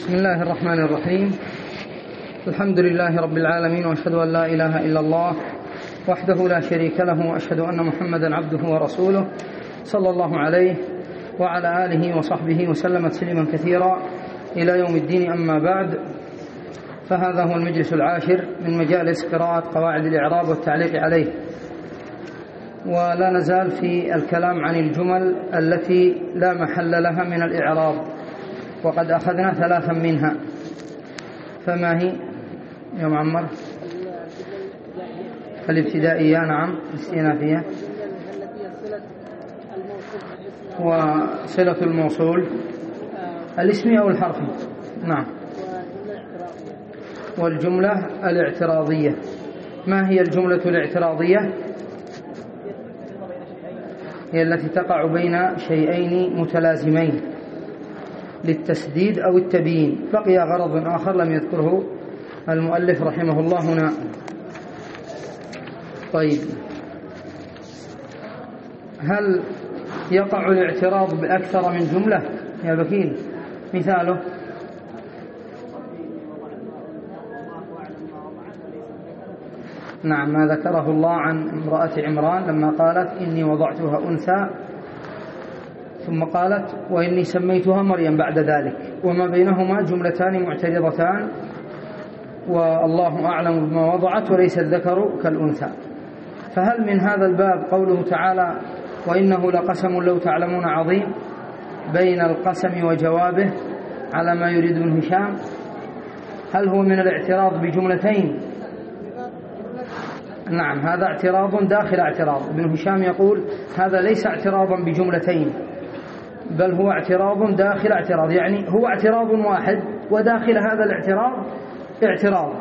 بسم الله الرحمن الرحيم. الحمد لله رب العالمين، وأشهد أن لا إله إلا الله وحده لا شريك له، وأشهد أن محمدا عبده ورسوله صلى الله عليه وعلى آله وصحبه وسلم تسليما كثيرا إلى يوم الدين. أما بعد، فهذا هو المجلس العاشر من مجالس قراءة قواعد الإعراب والتعليق عليه، ولا نزال في الكلام عن الجمل التي لا محل لها من الإعراب، وقد أخذنا ثلاثا منها. فما هي يا معمر؟ الابتدائية، نعم، الاستئنافية، وصلة الموصول الاسمي أو الحرفي، نعم، والجملة الاعتراضية. ما هي الجملة الاعتراضية؟ هي التي تقع بين شيئين متلازمين للتسديد أو التبيين. بقي غرض آخر لم يذكره المؤلف رحمه الله هنا. طيب، هل يقع الاعتراض بأكثر من جملة يا بكين؟ مثاله نعم، ما ذكره الله عن امرأة عمران لما قالت إني وضعتها أنثى، ثم قالت وإني سميتها مريم بعد ذلك، وما بينهما جملتان معترضتان، والله أعلم بما وضعت وليس الذكر كالأنثى. فهل من هذا الباب قوله تعالى وإنه لقسم لو تعلمون عظيم، بين القسم وجوابه على ما يريد ابن هشام؟ هل هو من الاعتراض بجملتين؟ نعم، هذا اعتراض داخل اعتراض. ابن هشام يقول هذا ليس اعتراضا بجملتين، بل هو اعتراض داخل اعتراض، يعني هو اعتراض واحد وداخل هذا الاعتراض اعتراض.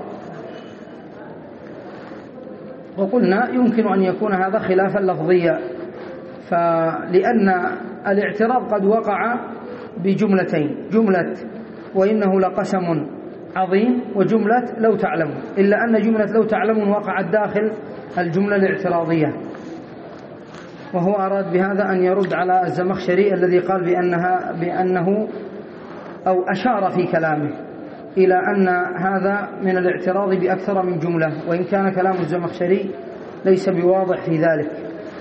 وقلنا يمكن أن يكون هذا خلافا لفظيا، فلأن الاعتراض قد وقع بجملتين، جملة وإنه لقسم عظيم وجملة لو تعلمون، إلا أن جملة لو تعلمون وقعت داخل الجملة الاعتراضية. وهو أراد بهذا أن يرد على الزمخشري الذي قال بأنه أو أشار في كلامه إلى أن هذا من الاعتراض بأكثر من جملة، وإن كان كلام الزمخشري ليس بواضح في ذلك.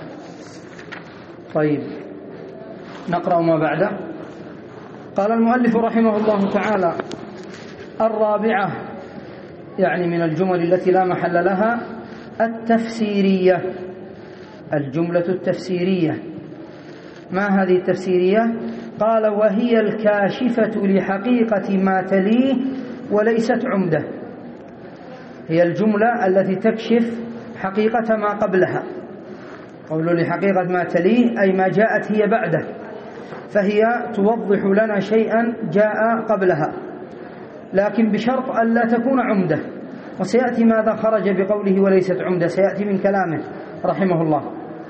طيب، نقرأ ما بعده. قال المؤلف رحمه الله تعالى: الرابعة، يعني من الجمل التي لا محل لها، التفسيرية، الجملة التفسيرية. ما هذه التفسيرية؟ قال وهي الكاشفة لحقيقة ما تليه وليست عمدة. هي الجملة التي تكشف حقيقة ما قبلها. قوله لحقيقة ما تليه أي ما جاءت هي بعده، فهي توضح لنا شيئا جاء قبلها، لكن بشرط ألا تكون عمدة. وسيأتي ماذا خرج بقوله وليست عمدة، سيأتي من كلامه رحمه الله.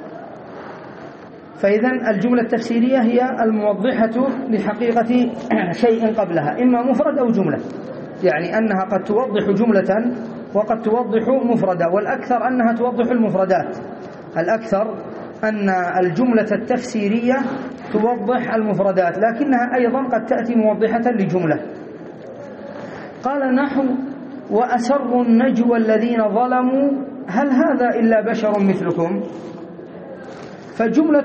فإذن الجملة التفسيرية هي الموضحة لحقيقة شيء قبلها، إما مفرد أو جملة، يعني أنها قد توضح جملة وقد توضح مفردة، والأكثر أنها توضح المفردات. الأكثر أن الجملة التفسيرية توضح المفردات، لكنها أيضا قد تأتي موضحة لجملة. قال نحو وأسروا النجوى الذين ظلموا هل هذا إلا بشر مثلكم. فجملة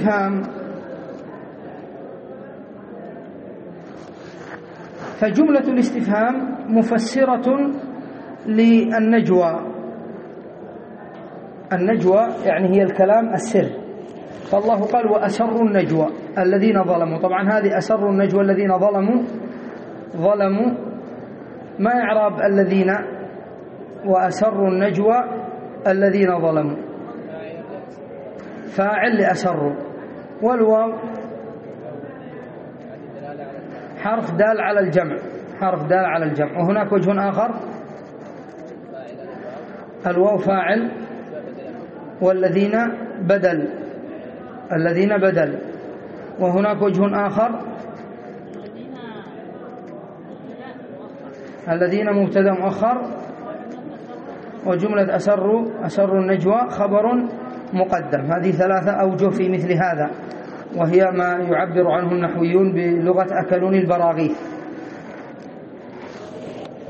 الاستفهام مفسرة للنجوى. النجوى يعني هي الكلام السر، فالله قال وأسروا النجوى الذين ظلموا. طبعا هذه أسروا النجوى الذين ظلموا ما إعراب الذين وأسروا النجوى الذين ظلموا؟ فاعل لأسروا، والواو حرف دال على الجمع، حرف دال على الجمع. وهناك وجه آخر، الواو فاعل والذين بدل. وهناك وجه آخر، الذين مبتدأ مؤخر، وجملة أسروا النجوى خبر مقدم. هذه ثلاثة أوجه في مثل هذا، وهي ما يعبر عنه النحويون بلغة أكلون البراغيث.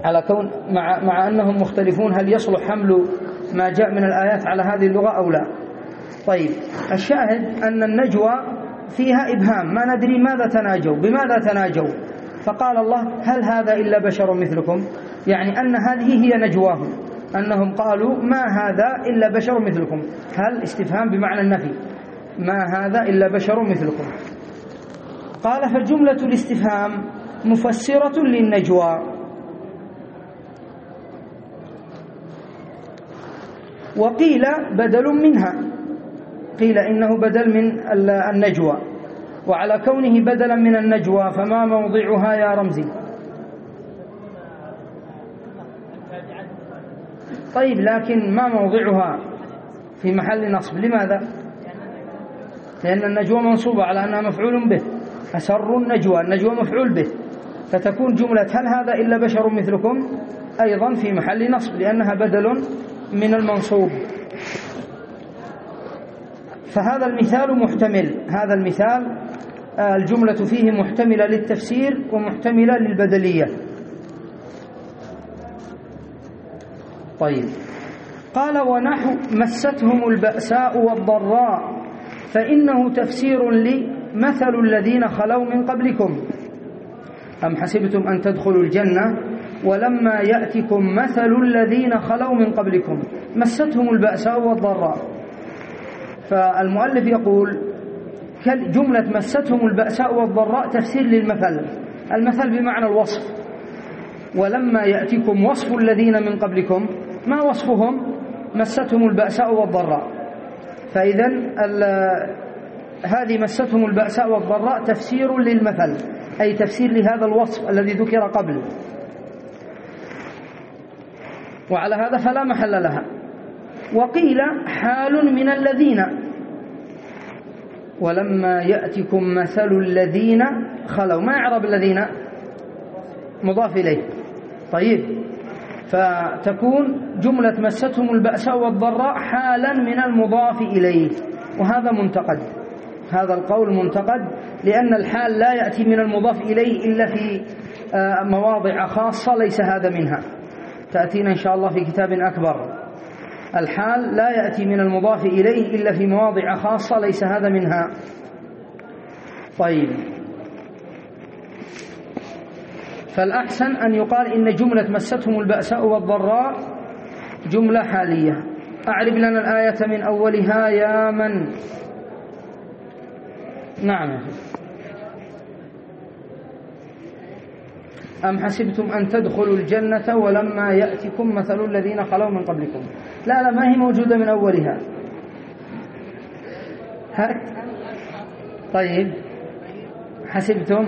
على كون مع أنهم مختلفون هل يصلح حمل ما جاء من الآيات على هذه اللغة أو لا. طيب الشاهد أن النجوى فيها إبهام، ما ندري ماذا تناجوا، بماذا تناجوا، فقال الله هل هذا إلا بشر مثلكم، يعني أن هذه هي نجواهم، أنهم قالوا ما هذا إلا بشر مثلكم، هل استفهام بمعنى النفي، ما هذا إلا بشر مثلكم. قال فجملة الاستفهام مفسرة للنجوى، وقيل بدل منها، قيل إنه بدل من النجوى، وعلى كونه بدلا من النجوى فما موضعها يا رمزي؟ طيب لكن ما موضعها في محل نصب، لماذا؟ لأن النجوى منصوبة على أنها مفعول به، أسر النجوى، النجوى مفعول به، فتكون جملة هل هذا إلا بشر مثلكم أيضا في محل نصب لأنها بدل من المنصوب. فهذا المثال محتمل، هذا المثال الجملة فيه محتملة للتفسير ومحتملة للبدلية. طيب قال ونحو مستهم البأساء والضراء فإنه تفسير لمثل الذين خلوا من قبلكم أم حسبتم أن تدخلوا الجنة ولما يأتكم مثل الذين خلوا من قبلكم مستهم البأساء والضراء. فالمؤلف يقول جملة مستهم البأساء والضراء تفسير للمثل، المثل بمعنى الوصف، ولما يأتكم وصف الذين من قبلكم ما وصفهم؟ مستهم البأساء والضراء. فإذا هذه مستهم البأساء والضراء تفسير للمثل، أي تفسير لهذا الوصف الذي ذكر قبل، وعلى هذا فلا محل لها. وقيل حال من الذين، ولما يأتكم مثل الذين خلوا، ما يعرب الذين؟ مضاف إليه. طيب فتكون جملة مستهم البأساء والضراء حالا من المضاف إليه، وهذا منتقد، هذا القول منتقد، لأن الحال لا يأتي من المضاف إليه إلا في مواضع خاصة ليس هذا منها، تأتينا إن شاء الله في كتاب أكبر. الحال لا يأتي من المضاف إليه إلا في مواضع خاصة ليس هذا منها. طيب فالأحسن أن يقال إن جملة مستهم البأساء والضراء جملة حالية. أعرب لنا الآية من أولها يا من. نعم. أم حسبتم أن تدخلوا الجنة ولما يأتكم مثل الذين خلوا من قبلكم. لا ما هي موجودة من أولها. هات. طيب حسبتم،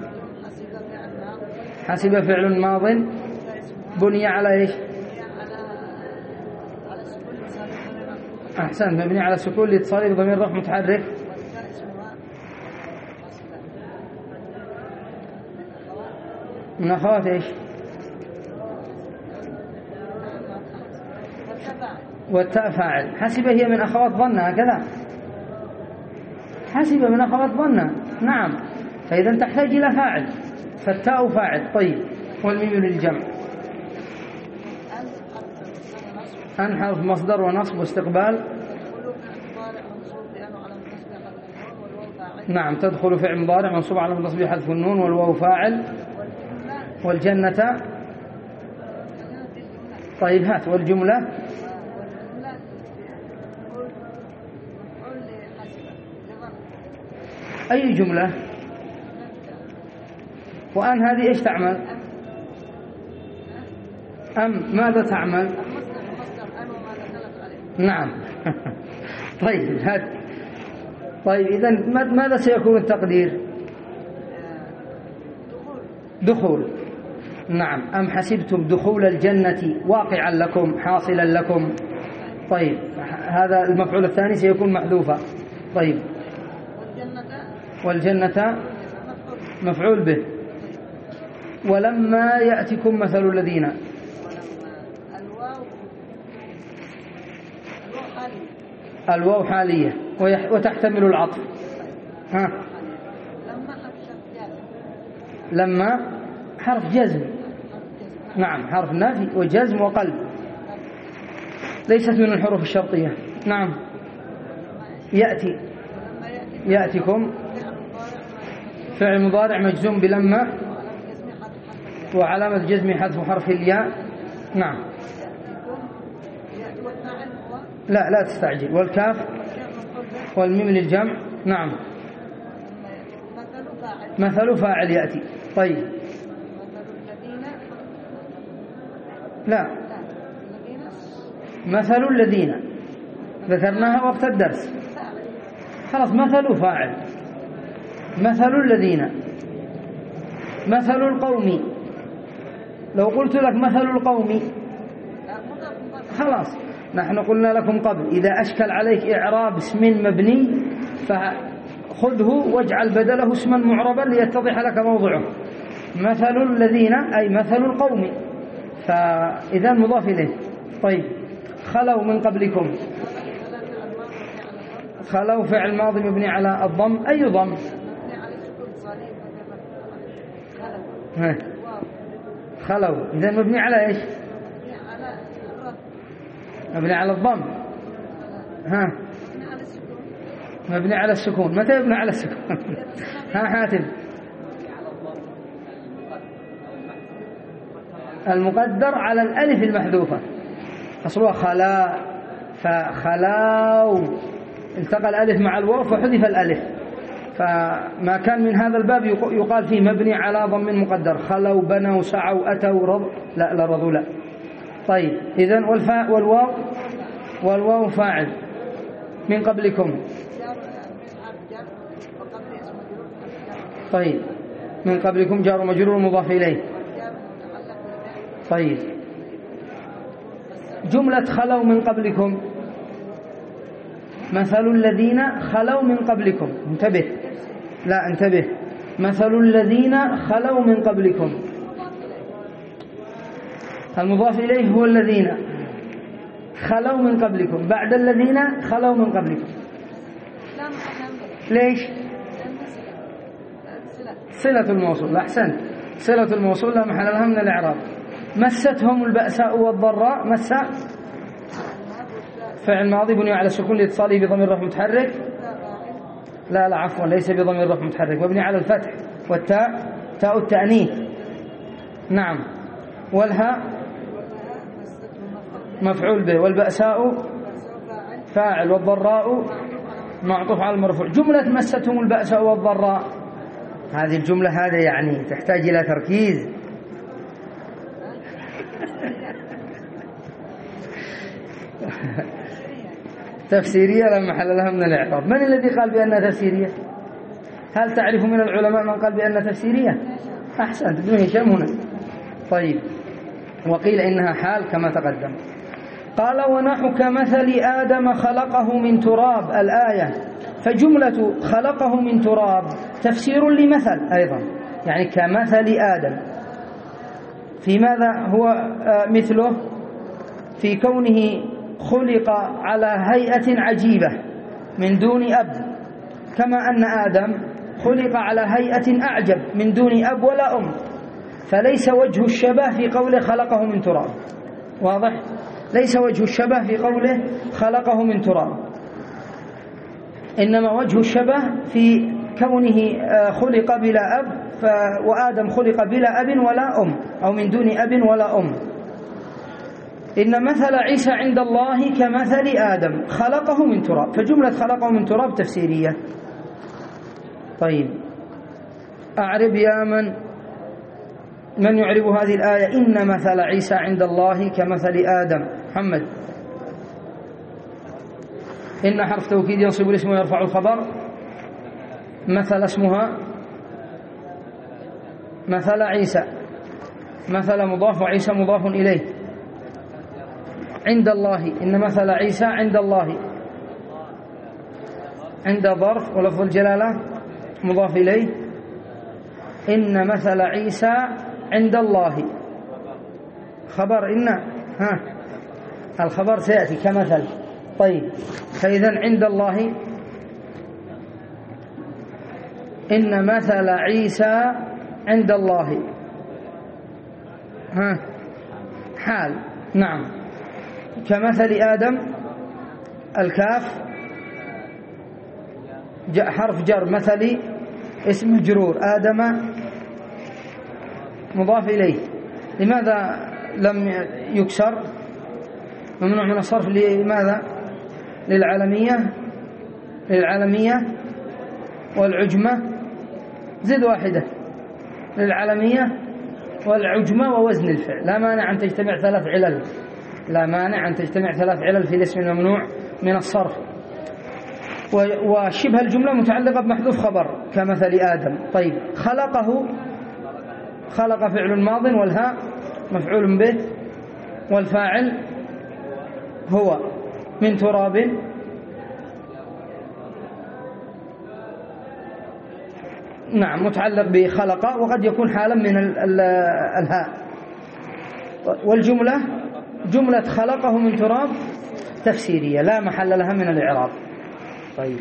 حسب فعل ماض بني على إيش؟ أحسن، مبني على السكون لاتصال بضمير رفع متحرك. من أخوات إيش؟ والتاء فاعل. حسب هي من أخوات ظن، هكذا حسب من أخوات ظن، نعم، فإذا تحتاج إلى فاعل، فالتاء فاعل. طيب والميم للجمع. أن حرف مصدر ونصب واستقبال. نعم تدخل فعل مضارع منصوب على النصب حذف النون والواو فاعل. والجنة. طيب هات والجملة. أي جملة؟ وأن هذه إيش تعمل؟ أم ماذا تعمل؟ نعم. طيب هات. طيب إذن ماذا سيكون التقدير؟ دخول. نعم. أم حسبتم دخول الجنة واقعا لكم حاصلا لكم. طيب هذا المفعول الثاني سيكون محذوفا. طيب والجنة مفعول به. ولما يأتكم مثل الذين. الواو حالية وتحتمل العطف. ها. لما حرف جزم. نعم حرف نفي وجزم وقلب، ليست من الحروف الشرطية. نعم يأتي، يأتكم فعل مضارع مجزوم بلما وعلامة جزم حذف حرف الياء. نعم لا تستعجل، والكاف والميم للجمع. نعم مثل فاعل يأتي. طيب لا، مثل الذين ذكرناها وقت الدرس، خلاص مثل فاعل. مثل الذين، مثل القوم، لو قلت لك مثل القوم خلاص، نحن قلنا لكم قبل إذا أشكل عليك إعراب اسم مبني فخذه واجعل بدله اسما معربا ليتضح لك موضعه. مثل الذين أي مثل القوم، فإذا مضاف إليه. طيب خلوا من قبلكم، خلوا فعل ماضي مبني على الضم. أي ضم؟ خلوا، إذا مبني على إيش؟ مبني على الضم. ها مبني على السكون. متى يبنى على السكون؟ ها حاتم. المقدر على الألف المحذوفة، أصلها خلا، فخلاو التقى الألف مع الواو فحذف الألف، فما كان من هذا الباب يقال فيه مبني على ضم مقدر. خلوا بنوا سعوا أتوا رضوا، لا رضوا لا. طيب إذن والفاء والواو فاعل من قبلكم. طيب من قبلكم جار ومجرور مضاف إليه. طيب جملة خلوا من قبلكم، مثل الذين خلوا من قبلكم، انتبه، لا انتبه، مثل الذين خلوا من قبلكم، المضاف إليه هو الذين خلوا من قبلكم، بعد الذين خلوا من قبلكم. ليش؟ صلة الموصول. أحسنت، صلة الموصول لا محل لها من الإعراب. مستهم البأساء والضراء، مس فعل ماضي بني على السكون لاتصاله بضمير رفع متحرك. لا عفوا، ليس بضمير رفع متحرك، مبني على الفتح، والتاء تاء التأنيث. نعم، والهاء مفعول به، والبأساء فاعل، والضراء معطوف على المرفوع. جملة مستهم البأساء والضراء، هذه الجملة هذا يعني تحتاج إلى تركيز. تفسيرية لا محل لها من الإعراب. من الذي قال بأنها تفسيرية؟ هل تعرف من العلماء من قال بأنها تفسيرية؟ أحسنت، ابن هشام هنا. طيب وقيل إنها حال كما تقدم. قال ونحو كمثل آدم خلقه من تراب الآية، فجملة خلقه من تراب تفسير لمثل أيضا، يعني كمثل آدم في ماذا هو مثله؟ في كونه خلق على هيئة عجيبة من دون أب، كما أن آدم خلق على هيئة أعجب من دون أب ولا أم، فليس وجه الشبه في قوله خلقه من تراب. واضح؟ ليس وجه الشبه في قوله خلقه من تراب، إنما وجه الشبه في كونه خلق بلا أب، وآدم خلق بلا أب ولا أم، أو من دون أب ولا أم. إن مثل عيسى عند الله كمثل آدم خلقه من تراب، فجملة خلقه من تراب تفسيرية. طيب أعرب يا من يعرب هذه الآية؟ إن مثل عيسى عند الله كمثل آدم. محمد. إن حرف توكيد ينصب الاسم ويرفع الخبر. مثل اسمها مثل عيسى، مثل مضاف وعيسى مضاف إليه. عند الله، إن مثل عيسى عند الله، عند ظرف ولفظ الجلالة مضاف إليه. إن مثل عيسى عند الله خبر إن، الخبر سيأتي كمثل. طيب فإذا عند الله إن مثل عيسى عند الله حال. نعم، كمثل آدم الكاف حرف جر، مثلي اسم مجرور، آدم مضاف إليه. لماذا لم يكسر؟ ممنوع من الصرف. لماذا؟ للعالمية والعجمة. زد واحدة، للعالمية والعجمة ووزن الفعل. لا مانع أن تجتمع ثلاث علل في الاسم الممنوع من الصرف. وشبه الجملة متعلقة بمحذوف خبر كمثل آدم. طيب، خلق فعل ماض، والهاء مفعول به، والفاعل هو من تراب. نعم، متعلق بخلق، وقد يكون حالا من الهاء. والجملة جملة خلقه من تراب تفسيرية لا محل لها من الإعراب. طيب،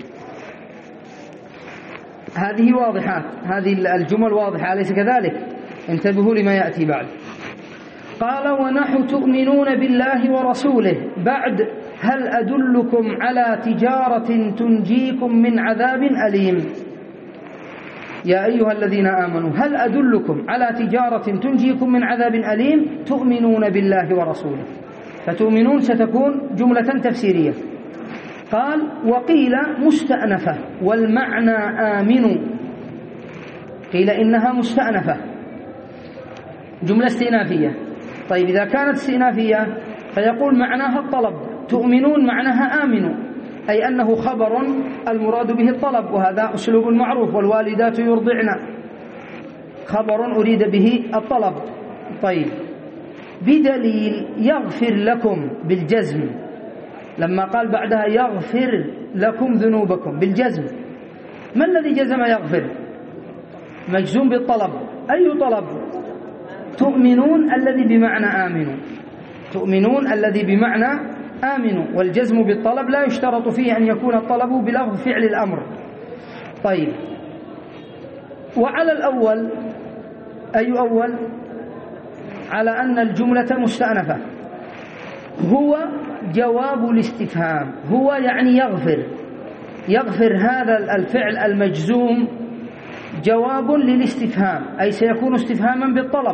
هذه واضحات، هذه الجمل واضحة، أليس كذلك؟ انتبهوا لما يأتي بعد. قال: ونحو تؤمنون بالله ورسوله. بعد: هل أدلكم على تجارة تنجيكم من عذاب أليم. يا أيها الذين آمنوا هل أدلكم على تجارة تنجيكم من عذاب أليم. تؤمنون بالله ورسوله، فتؤمنون ستكون جملة تفسيرية. قال: وقيل مستأنفة، والمعنى آمنوا. قيل إنها مستأنفة، جملة استئنافية. طيب، إذا كانت استئنافية فيقول معناها الطلب. تؤمنون معناها آمنوا، أي أنه خبر المراد به الطلب، وهذا أسلوب معروف. والوالدات يرضعن، خبر أريد به الطلب. طيب، بدليل يغفر لكم بالجزم. لما قال بعدها يغفر لكم ذنوبكم بالجزم، ما الذي جزم يغفر؟ مجزوم بالطلب. أي طلب؟ تؤمنون الذي بمعنى آمنوا. تؤمنون الذي بمعنى آمنوا. والجزم بالطلب لا يشترط فيه أن يكون الطلب بلفظ فعل الأمر. طيب، وعلى الأول، أي أول؟ على أن الجملة مستأنفة. هو جواب الاستفهام. هو يعني يغفر هذا الفعل المجزوم جواب للاستفهام، أي سيكون استفهاما بالطلب،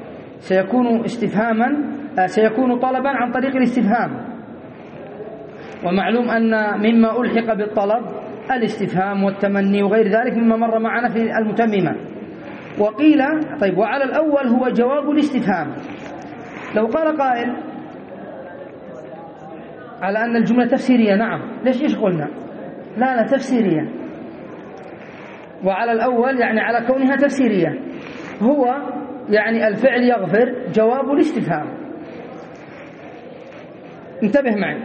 سيكون طلبا عن طريق الاستفهام. ومعلوم أن مما ألحق بالطلب الاستفهام والتمني وغير ذلك مما مر معنا في المتممة. وقيل طيب، وعلى الأول هو جواب الاستفهام. لو قال قائل على أن الجملة تفسيرية، نعم، ليش قلنا؟ لا تفسيرية. وعلى الأول يعني على كونها تفسيرية. هو يعني الفعل يغفر جواب الاستفهام. انتبه معي.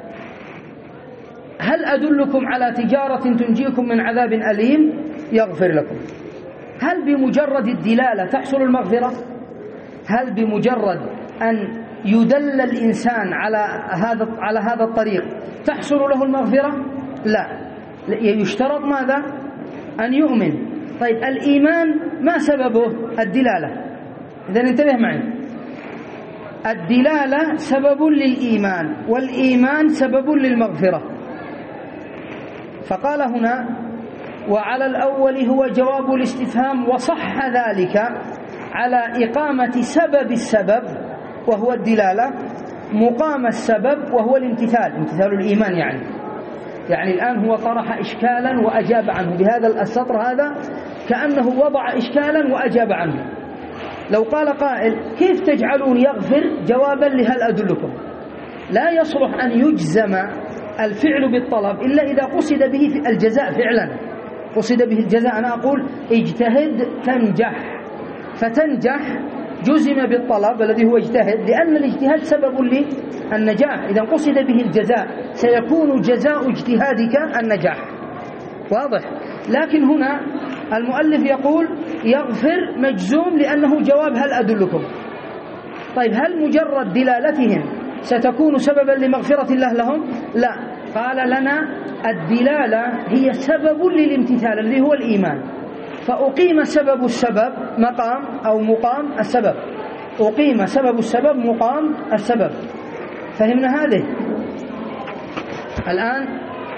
هل أدلكم على تجارة تنجيكم من عذاب أليم؟ يغفر لكم. هل بمجرد الدلالة تحصل المغفرة؟ هل بمجرد أن يدل الإنسان على هذا الطريق تحصل له المغفرة؟ لا، يشترط ماذا؟ أن يؤمن. طيب، الإيمان ما سببه؟ الدلالة. إذن انتبه معي، الدلالة سبب للإيمان، والإيمان سبب للمغفرة. فقال هنا: وعلى الأول هو جواب الاستفهام، وصح ذلك على إقامة سبب السبب وهو الدلالة، مقام السبب وهو الامتثال، امتثال الإيمان. يعني الآن هو طرح إشكالا وأجاب عنه بهذا السطر هذا، كأنه وضع إشكالا وأجاب عنه. لو قال قائل: كيف تجعلون يغفر جوابا لهل أدلكم؟ لا يصلح أن يجزم الفعل بالطلب إلا إذا قصد به الجزاء فعلا، قصد به الجزاء. أنا أقول اجتهد تنجح، فتنجح جزم بالطلب الذي هو اجتهد، لأن الاجتهاد سبب للنجاح. إذا قصد به الجزاء سيكون جزاء اجتهادك النجاح. واضح؟ لكن هنا المؤلف يقول يغفر مجزوم لأنه جواب هل أدلكم. طيب، هل مجرد دلالتهم ستكون سببا لمغفرة الله لهم؟ لا، قال لنا الدلالة هي سبب للامتثال الذي هو الإيمان، فأقيم سبب السبب مقام السبب. أقيم سبب السبب مقام السبب. فهمنا هذه؟ الآن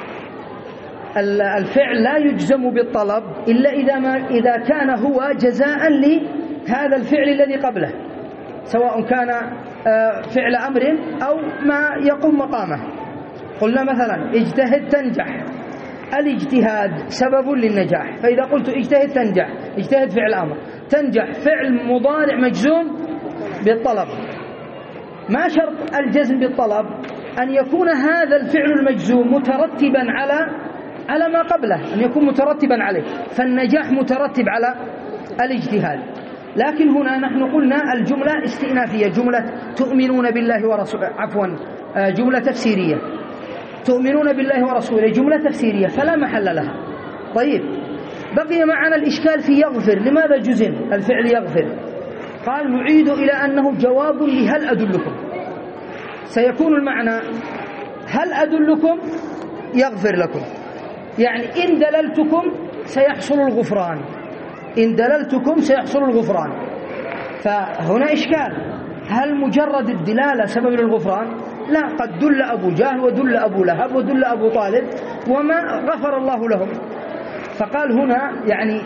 الفعل لا يجزم بالطلب إلا إذا كان هو جزاء لهذا الفعل الذي قبله، سواء كان فعل أمر أو ما يقوم مقامه. قلنا مثلا اجتهد تنجح، الاجتهاد سبب للنجاح، فإذا قلت اجتهد تنجح، اجتهد فعل أمر، تنجح فعل مضارع مجزوم بالطلب. ما شرط الجزم بالطلب أن يكون هذا الفعل المجزوم مترتبا على ما قبله، أن يكون مترتبا عليه، فالنجاح مترتب على الاجتهاد. لكن هنا نحن قلنا الجملة استئنافية، جملة تؤمنون بالله ورسوله، جملة تفسيرية، تؤمنون بالله ورسوله جملة تفسيرية فلا محل لها. طيب، بقي معنا الإشكال في يغفر. لماذا جزم الفعل يغفر؟ قال نعيد إلى أنه جواب لهل أدلكم. سيكون المعنى هل أدلكم يغفر لكم، يعني إن دللتكم سيحصل الغفران، إن دللتكم سيحصل الغفران. فهنا إشكال، هل مجرد الدلالة سبب للغفران؟ لا، قد دل أبو جهل ودل أبو لهب ودل أبو طالب وما غفر الله لهم. فقال هنا يعني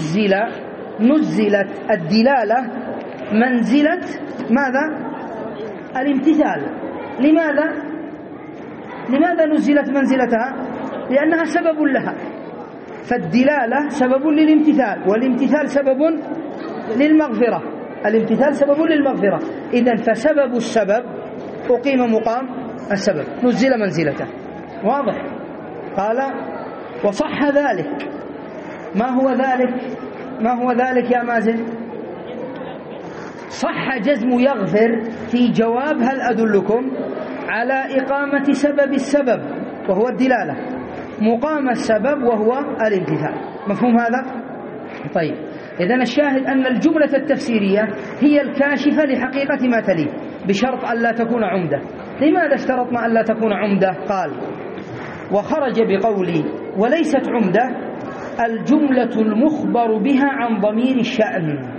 نزلت الدلالة منزلة ماذا؟ الامتثال. لماذا نزلت منزلتها؟ لأنها سبب لها، فالدلالة سبب للامتثال، والامتثال سبب للمغفرة، الامتثال سبب للمغفرة. إذن فسبب السبب أقيم مقام السبب، نزل منزلته. واضح؟ قال وصح ذلك. ما هو ذلك يا مازن؟ صح جزم يغفر في جواب هل أدلكم على إقامة سبب السبب وهو الدلالة، مقام السبب وهو الامتثال. مفهوم هذا؟ طيب، إذن الشاهد أن الجملة التفسيرية هي الكاشفة لحقيقة ما تليه بشرط أن لا تكون عمدة. لماذا اشترطنا أن لا تكون عمدة؟ قال وخرج بقولي وليست عمدة الجملة المخبر بها عن ضمير الشأن.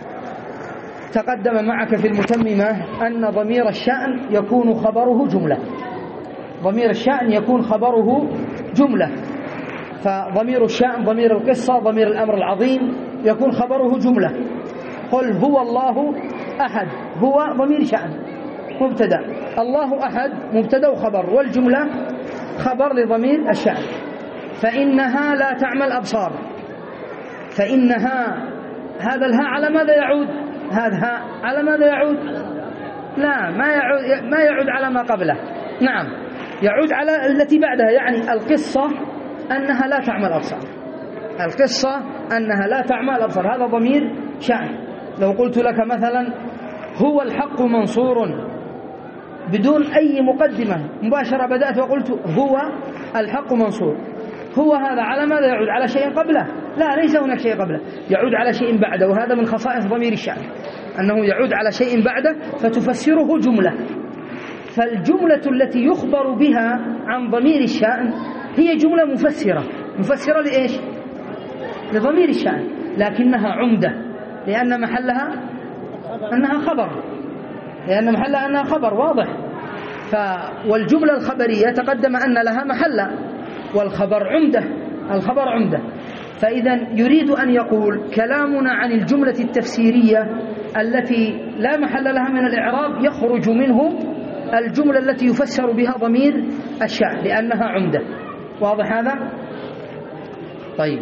تقدم معك في المتممة أن ضمير الشأن يكون خبره جملة، ضمير الشأن يكون خبره جملة. فضمير الشأن ضمير القصة ضمير الأمر العظيم يكون خبره جملة. قل هو الله أحد، هو ضمير شأن مبتدأ، الله أحد مبتدأ وخبر، والجملة خبر لضمير الشأن. فإنها لا تعمى الأبصار، فإنها، هذا الها على ماذا يعود؟ هذا على ماذا يعود؟ لا، ما يعود على ما قبله، نعم يعود على التي بعدها، يعني القصة أنها لا تعمى الأبصار، القصة أنها لا تعمى الأبصار، هذا ضمير شأن. لو قلت لك مثلا هو الحق منصور بدون أي مقدمة مباشرة بدأت وقلت هو الحق منصور، هو هذا على ماذا يعود؟ على شيء قبله؟ لا، ليس هناك شيء قبله، يعود على شيء بعده، وهذا من خصائص ضمير الشأن أنه يعود على شيء بعده فتفسره جملة. فالجملة التي يخبر بها عن ضمير الشأن هي جملة مفسرة لإيش؟ لضمير الشأن، لكنها عمدة لأن محلها أنها خبر، لأن محلها أنها خبر. واضح؟ والجملة الخبرية تقدم أن لها محلا، والخبر عمدة، الخبر عمدة. فإذا يريد أن يقول كلامنا عن الجملة التفسيرية التي لا محل لها من الإعراب يخرج منه الجملة التي يفسر بها ضمير الشأن لأنها عمدة. واضح هذا؟ طيب،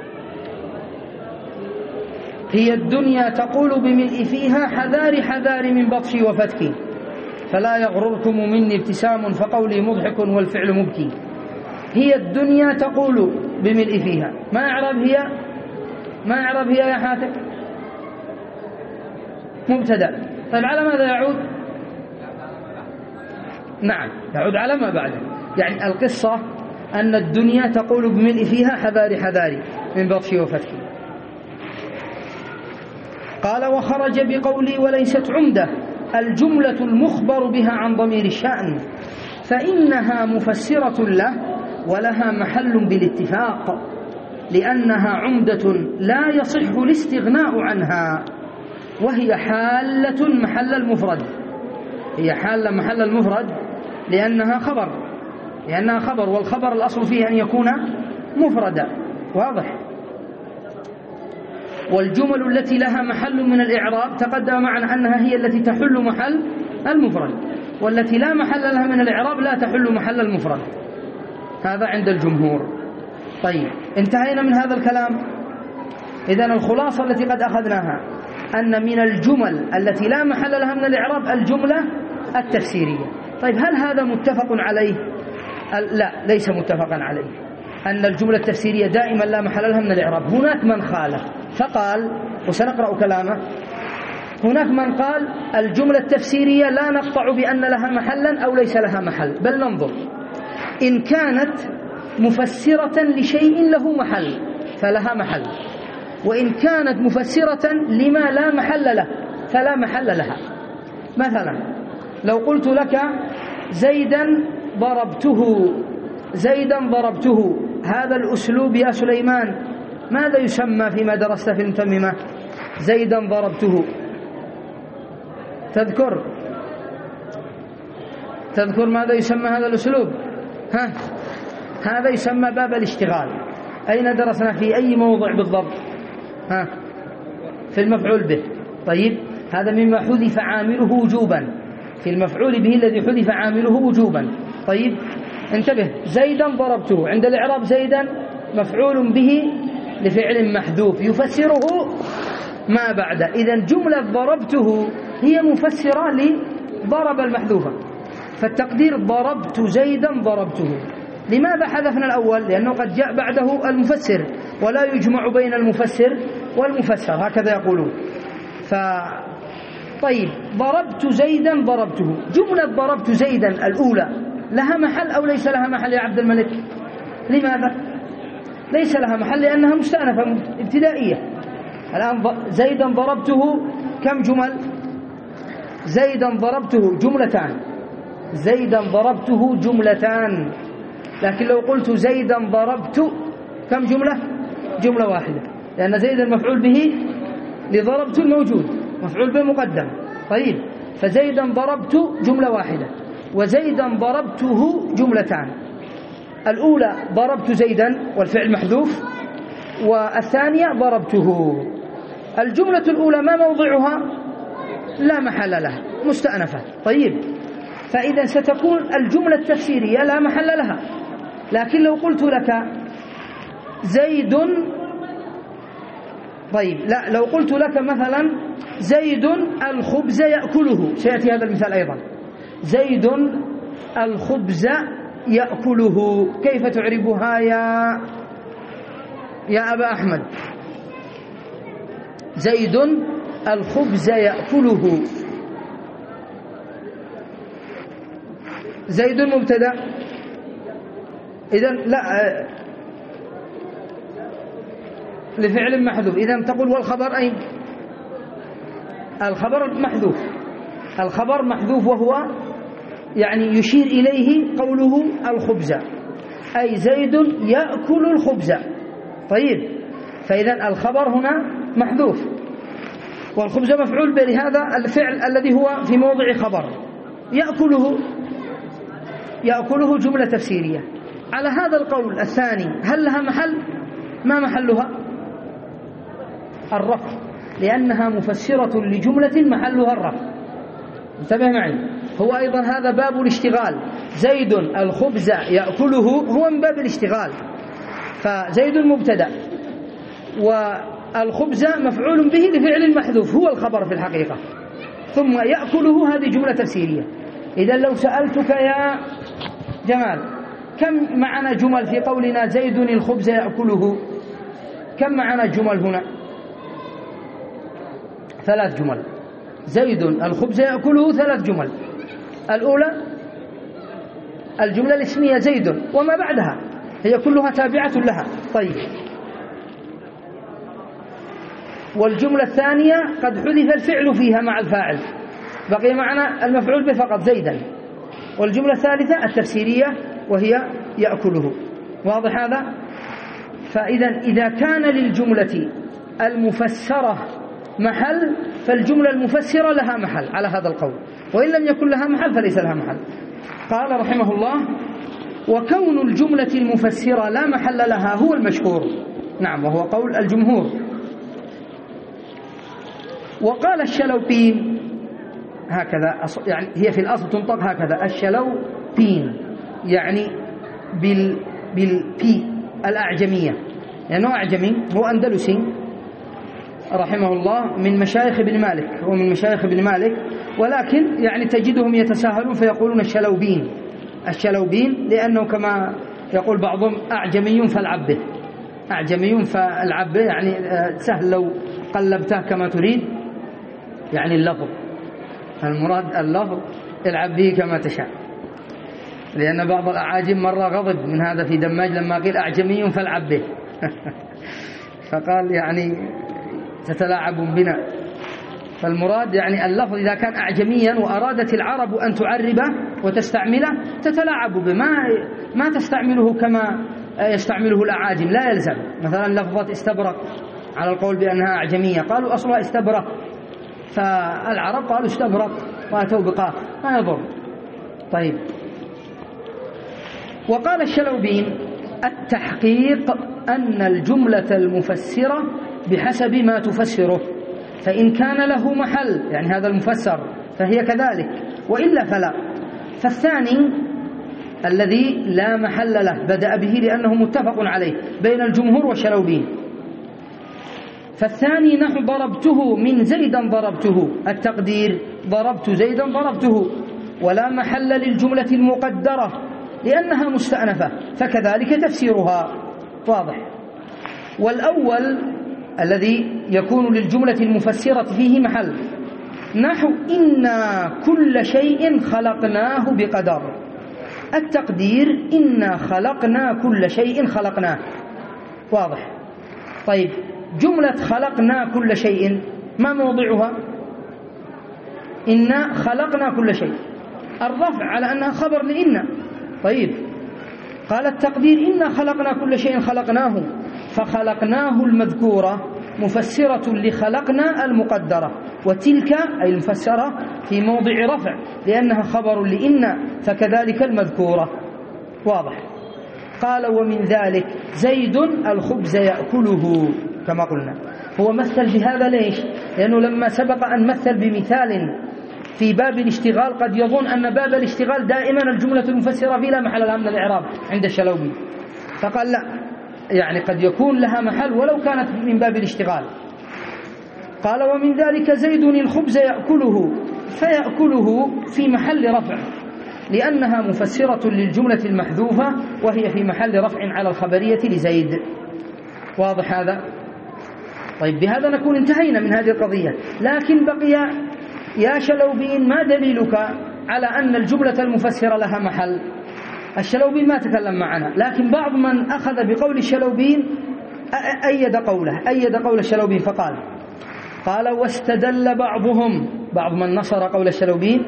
هي الدنيا تقول بملء فيها حذاري حذاري من بطشي وفتكي، فلا يغرركم مني ابتسام فقولي مضحك والفعل مبكي. هي الدنيا تقول بملء فيها، ما أعرب هي؟ ما أعرب هي يا حاتم؟ مبتدأ. طيب على ماذا يعود؟ نعم يعود على ما بعده، يعني القصة أن الدنيا تقول بملء فيها حذاري حذاري من بطشي وفتكي. قال وخرج بقولي وليست عمدة الجملة المخبر بها عن ضمير الشأن، فإنها مفسرة له ولها محل بالاتفاق، لأنها عمدة لا يصح الاستغناء عنها. وهي حالة محل المفرد، هي حالة محل المفرد لأنها خبر، والخبر الأصل فيه أن يكون مفردا. واضح؟ والجمل التي لها محل من الإعراب تقدم معنا أنها هي التي تحل محل المفرد، والتي لا محل لها من الإعراب لا تحل محل المفرد. هذا عند الجمهور. طيب، انتهينا من هذا الكلام. إذن الخلاصة التي قد أخذناها أن من الجمل التي لا محل لها من الإعراب الجملة التفسيرية. طيب، هل هذا متفق عليه؟ لا، ليس متفقا عليه، أن الجملة التفسيرية دائما لا محل لها من الإعراب. هناك من خالف فقال، وسنقرأ كلامه، هناك من قال الجملة التفسيرية لا نقطع بأن لها محلا أو ليس لها محل، بل ننظر إن كانت مفسرة لشيء له محل فلها محل، وإن كانت مفسرة لما لا محل له فلا محل لها. مثلا لو قلت لك زيدا ضربته، هذا الأسلوب يا سليمان ماذا يسمى فيما درست في المتممة؟ زيدا ضربته، تذكر ماذا يسمى هذا الأسلوب؟ هذا يسمى باب الاشتغال. أين درسنا؟ في أي موضع بالضبط؟ في المفعول به. طيب، هذا مما حذف عامله وجوبا، في المفعول به الذي حذف عامله وجوبا. طيب، انتبه، زيدا ضربته، عند الإعراب زيدا مفعول به لفعل محذوف يفسره ما بعد. إذن جملة ضربته هي مفسرة لضرب المحذوفة، فالتقدير ضربت زيدا ضربته. لماذا حذفنا الأول؟ لأنه قد جاء بعده المفسر، ولا يجمع بين المفسر والمفسر، هكذا يقولون. طيب، ضربت زيدا ضربته، جملة ضربت زيدا الأولى لها محل أو ليس لها محل يا عبد الملك؟ لماذا ليس لها محل؟ لأنها مستأنفة ابتدائية. الآن زيدا ضربته كم جمل؟ زيدا ضربته جملتان، لكن لو قلت زيدا ضربت كم جملة؟ جملة واحدة، لأن زيدا مفعول به لضربت الموجود، مفعول به مقدم. طيب، فزيدا ضربت جملة واحدة، وزيدا ضربته جملتان. الأولى ضربت زيدا والفعل محذوف، والثانية ضربته. الجملة الأولى ما موضعها؟ لا محل لها، مستأنفة. طيب، فإذا ستكون الجملة التفسيرية لا محل لها. لكن لو قلت لك زيد، طيب لا، لو قلت لك مثلا زيد الخبز يأكله، سيأتي هذا المثال أيضا، زيد الخبز يأكله، كيف تعربها يا أبا أحمد؟ زيد الخبز يأكله، زيد مبتدأ، إذن لا لفعل محذوف، إذن تقول والخبر أين؟ الخبر محذوف، وهو يعني يشير إليه قوله الخبز، أي زيد يأكل الخبز. طيب، فإذن الخبر هنا محذوف، والخبز مفعول به، لهذا الفعل الذي هو في موضع خبر. يأكله جملة تفسيرية. على هذا القول الثاني هل لها محل؟ ما محلها؟ الرفع، لأنها مفسرة لجملة محلها الرفع. انتبه معي، هو أيضا هذا باب الاشتغال. زيد الخبز يأكله هو من باب الاشتغال، فزيد مبتدأ والخبز مفعول به لفعل محذوف، هو الخبر في الحقيقة، ثم يأكله هذه جملة تفسيرية. إذا لو سألتك يا جمال كم معنا جمل في قولنا زيد الخبز يأكله؟ كم معنا جمل هنا؟ 3 جمل. زيد الخبز يأكله 3 جمل. الأولى الجملة الاسمية زيد وما بعدها، هي كلها تابعة لها. طيب، والجملة الثانية قد حذف الفعل فيها مع الفاعل، بقي معنا المفعول به فقط زيدا. والجملة الثالثة التفسيرية وهي يأكله. واضح هذا؟ فإذا إذا كان للجملة المفسرة محل فالجملة المفسرة لها محل على هذا القول، وإن لم يكن لها محل فليس لها محل. قال رحمه الله: وكون الجملة المفسرة لا محل لها هو المشهور، نعم، وهو قول الجمهور. وقال الشلوبين هكذا، يعني هي في الأصل تنطق هكذا، الشلوبين، يعني بالبي الأعجمية، لأنه يعني أعجمي، هو أندلسي رحمه الله، من مشايخ ابن مالك، هو من مشايخ ابن مالك، ولكن يعني تجدهم يتساهلون فيقولون الشلوبين، الشلوبين، لأنه كما يقول بعضهم أعجمي فالعبه، أعجمي فالعبه، يعني سهل لو قلبته كما تريد، يعني اللفظ، المراد اللفظ العب به كما تشاء، لأن بعض الأعاجم مرة غضب من هذا في دماج لما قيل أعجمي فالعبه فقال يعني تتلاعب بنا، فالمراد يعني اللفظ إذا كان أعجميا وأرادت العرب أن تعربه وتستعمله تتلاعب به، ما تستعمله كما يستعمله الأعاجم، لا يلزم. مثلا لفظة استبرق على القول بأنها أعجمية، قالوا أصلها استبرق، فالعرب قالوا استبرق وأتوا بقاف، ما يضر. طيب، وقال الشلوبين: التحقيق أن الجملة المفسرة بحسب ما تفسره، فإن كان له محل، يعني هذا المفسر، فهي كذلك، وإلا فلا. فالثاني الذي لا محل له بدأ به لأنه متفق عليه بين الجمهور والشلوبين. فالثاني نحو ضربته من زيدا ضربته، التقدير ضربت زيدا ضربته، ولا محل للجملة المقدرة لأنها مستأنفة، فكذلك تفسيرها واضح. والأول الذي يكون للجملة المفسرة فيه محل، نحو إنا كل شيء خلقناه بقدر، التقدير إنا خلقنا كل شيء خلقناه، واضح. طيب، جملة خلقنا كل شيء ما موضعها؟ إنا خلقنا كل شيء، الرفع على أنها خبر لإنا. طيب، قال التقدير إنا خلقنا كل شيء خلقناه، فخلقناه المذكورة مفسرة لخلقنا المقدرة، وتلك أي المفسرة في موضع رفع لأنها خبر لإنا، فكذلك المذكورة، واضح. قال: ومن ذلك زيد الخبز يأكله، كما قلنا. هو مثل بهذا ليش؟ لأنه لما سبق أن مثل بمثال في باب الاشتغال قد يظن أن باب الاشتغال دائما الجملة المفسرة فيه لا محل لها من الإعراب عند الشلوبي، فقال لا، يعني قد يكون لها محل ولو كانت من باب الاشتغال. قال: ومن ذلك زيد الخبز يأكله، فيأكله في محل رفع لأنها مفسرة للجملة المحذوفة، وهي في محل رفع على الخبرية لزيد، واضح هذا؟ طيب، بهذا نكون انتهينا من هذه القضية، لكن بقي يا شلوبين ما دليلك على أن الجملة المفسرة لها محل؟ الشلوبين ما تكلم معنا، لكن بعض من أخذ بقول الشلوبين أيد قول الشلوبين، قال: واستدل بعض من نصر قول الشلوبين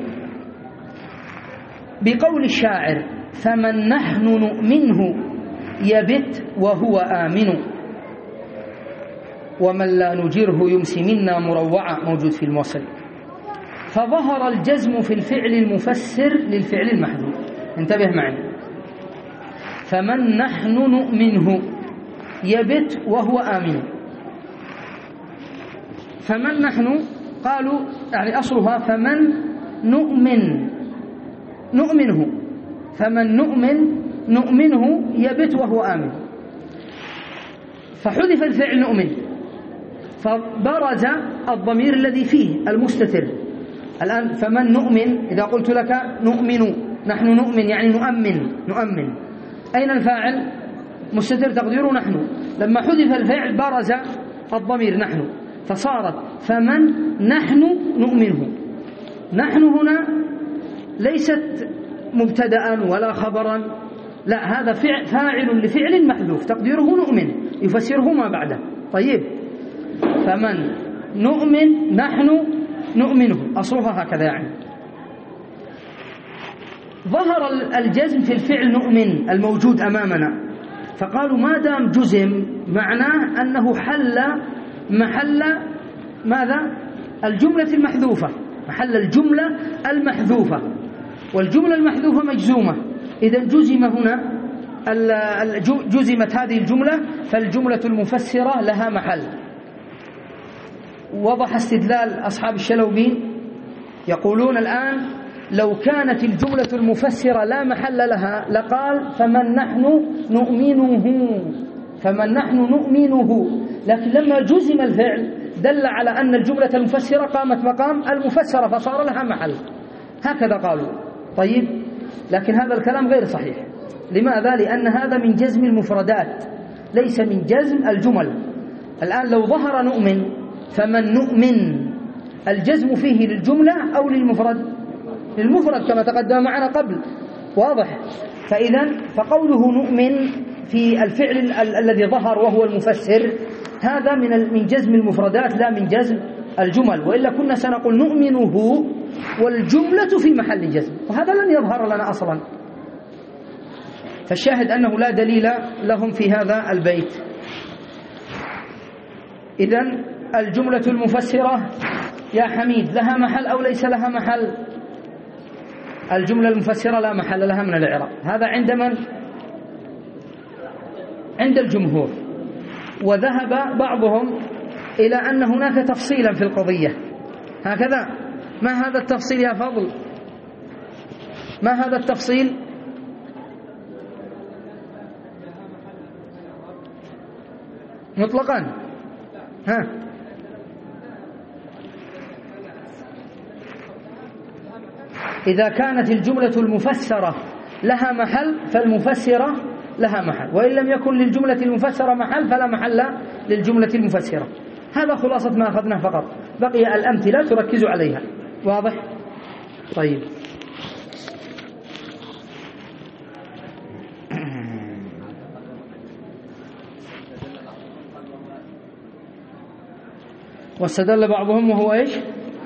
بقول الشاعر: فمن نحن نؤمنه يبت وهو آمن، ومن لا نجره يمسي منا مروعا، موجود في الموصل. فظهر الجزم في الفعل المفسر للفعل المحذوف، انتبه معي. فمن نحن نؤمنه يبت وهو آمن، فمن نحن قالوا يعني أصلها فمن نؤمنه، فمن نؤمنه يبت وهو آمن، فحذف الفعل نؤمن، فبرز الضمير الذي فيه المستتر. الآن فمن نؤمن، إذا قلت لك نؤمن، نحن نؤمن يعني نؤمن، أين الفاعل؟ مستتر تقديره نحن، لما حذف الفعل برز الضمير نحن، فصارت فمن نحن نؤمنه. نحن هنا ليست مبتدأ ولا خبرا، لا، هذا فاعل لفعل محذوف تقديره نؤمن، يفسره ما بعده. طيب، فمن نؤمن نحن نؤمنه، أصلها هكذا يعني. ظهر الجزم في الفعل نؤمن الموجود أمامنا، فقالوا ما دام جزم معناه أنه حل محل ماذا؟ الجملة المحذوفة، محل الجملة المحذوفة، والجملة المحذوفة مجزومة. إذا جزم هنا جزمت هذه الجملة، فالجملة المفسرة لها محل. وضح استدلال أصحاب الشلوبين، يقولون الآن لو كانت الجملة المفسرة لا محل لها لقال فمن نحن نؤمنه، لكن لما جزم الفعل دل على أن الجملة المفسرة قامت مقام المفسرة فصار لها محل، هكذا قالوا. طيب، لكن هذا الكلام غير صحيح. لماذا؟ لأن هذا من جزم المفردات ليس من جزم الجمل. الآن لو ظهر نؤمن فمن نؤمن، الجزم فيه للجملة أو للمفرد؟ للمفرد كما تقدم معنا قبل، واضح؟ فقوله نؤمن في الفعل الذي ظهر وهو المفسر هذا من جزم المفردات لا من جزم الجمل، وإلا كنا سنقول نؤمنه والجملة في محل جزم، وهذا لن يظهر لنا أصلا. فالشاهد أنه لا دليل لهم في هذا البيت. إذن الجملة المفسرة يا حميد لها محل أو ليس لها محل؟ الجملة المفسرة لا محل لها من الإعراب. هذا عند من؟ عند الجمهور. وذهب بعضهم إلى أن هناك تفصيلا في القضية هكذا. ما هذا التفصيل يا فضل؟ ما هذا التفصيل؟ مطلقا إذا كانت الجملة المفسرة لها محل فالمفسرة لها محل، وإن لم يكن للجملة المفسرة محل فلا محل للجملة المفسرة. هذا خلاصة ما أخذناه فقط، بقي الأمثلة تركزوا عليها. واضح؟ طيب، واستدل بعضهم وهو إيش؟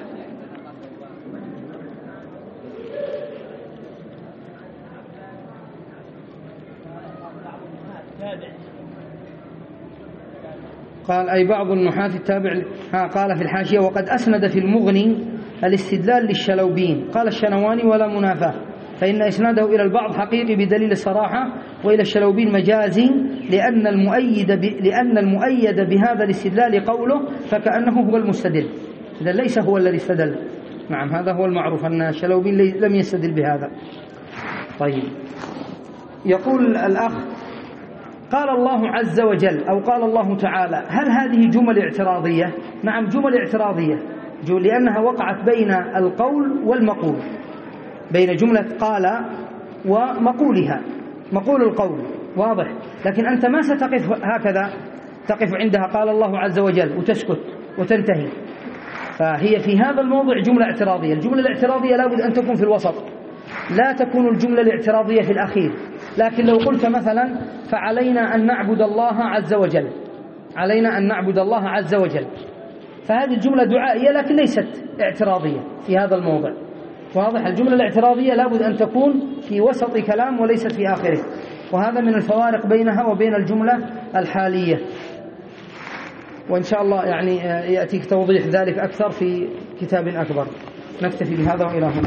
قال أي بعض النحاة التابع. قال في الحاشية وقد أسند في المغني الاستدلال للشلوبين. قال الشنواني ولا منافاة، فإن إسناده إلى البعض حقيقي بدليل الصراحة، وإلى الشلوبين مجازي لأن المؤيد بهذا الاستدلال قوله فكأنه هو المستدل، إذا ليس هو الذي استدل. نعم، هذا هو المعروف أن الشلوبين لم يستدل بهذا. طيب، يقول الأخ قال الله عز وجل أو قال الله تعالى، هل هذه جمل اعتراضية؟ نعم، جمل اعتراضية، لأنها وقعت بين القول والمقول، بين جملة قال ومقولها، مقول القول واضح. لكن أنت ما ستقف هكذا، تقف عندها قال الله عز وجل وتسكت وتنتهي، فهي في هذا الموضع جملة اعتراضية. الجملة الاعتراضية لابد أن تكون في الوسط، لا تكون الجملة الاعتراضية في الأخير. لكن لو قلت مثلا فعلينا أن نعبد الله عز وجل، علينا أن نعبد الله عز وجل، فهذه الجملة دعائية لكن ليست اعتراضية في هذا الموضع. واضح؟ الجملة الاعتراضية لابد أن تكون في وسط كلام وليست في آخره، وهذا من الفوارق بينها وبين الجملة الحالية. وإن شاء الله يعني يأتيك توضيح ذلك أكثر في كتاب أكبر. نكتفي بهذا وإلى هنا.